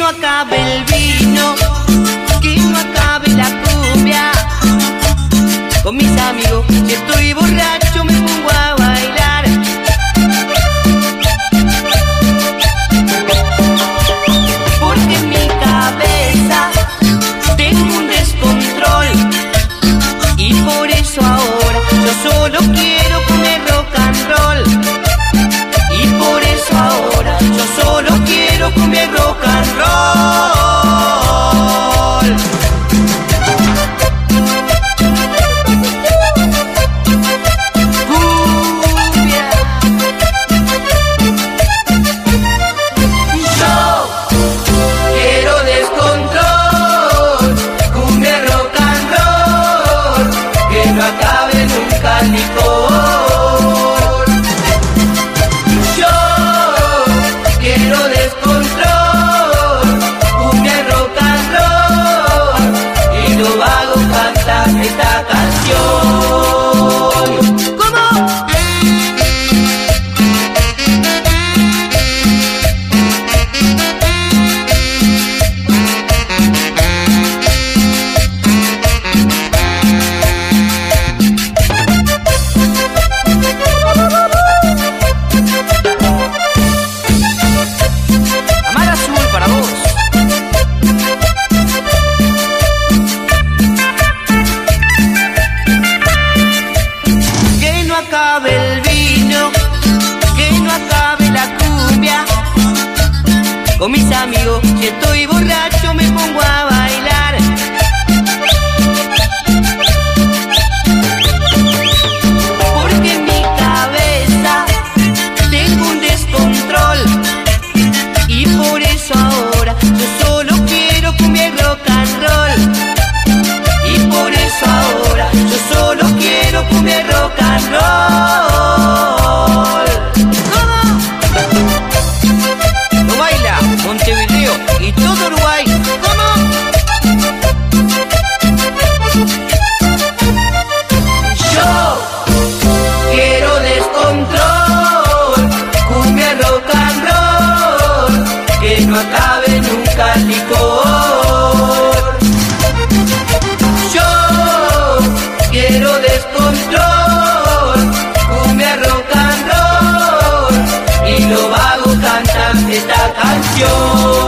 acabe el vino, que no acabe la cumbia. Con mis amigos, si estoy borracho me pongo a bailar. Porque en mi cabeza tengo un descontrol, y por eso ahora yo solo quiero comer rock and roll. Y por eso ahora yo solo quiero comer rock and roll. Esta canción. ¿Cómo? Amar Azul para vos. Acabe el vino, que no acabe la cumbia. Con mis amigos, si estoy borracho me pongo a bailar. Porque en mi cabeza tengo un descontrol, y por eso ahora yo solo quiero comer rock and roll. Y por eso ahora yo solo quiero comer rock and roll. ¿Cómo? Lo baila Montevideo y todo Uruguay. ¿Cómo? Yo quiero descontrol, cumbia rock and roll, que no acabe nunca el licor. Quiero descontrol, cumbia rock and roll, y los vagos cantan esta canción.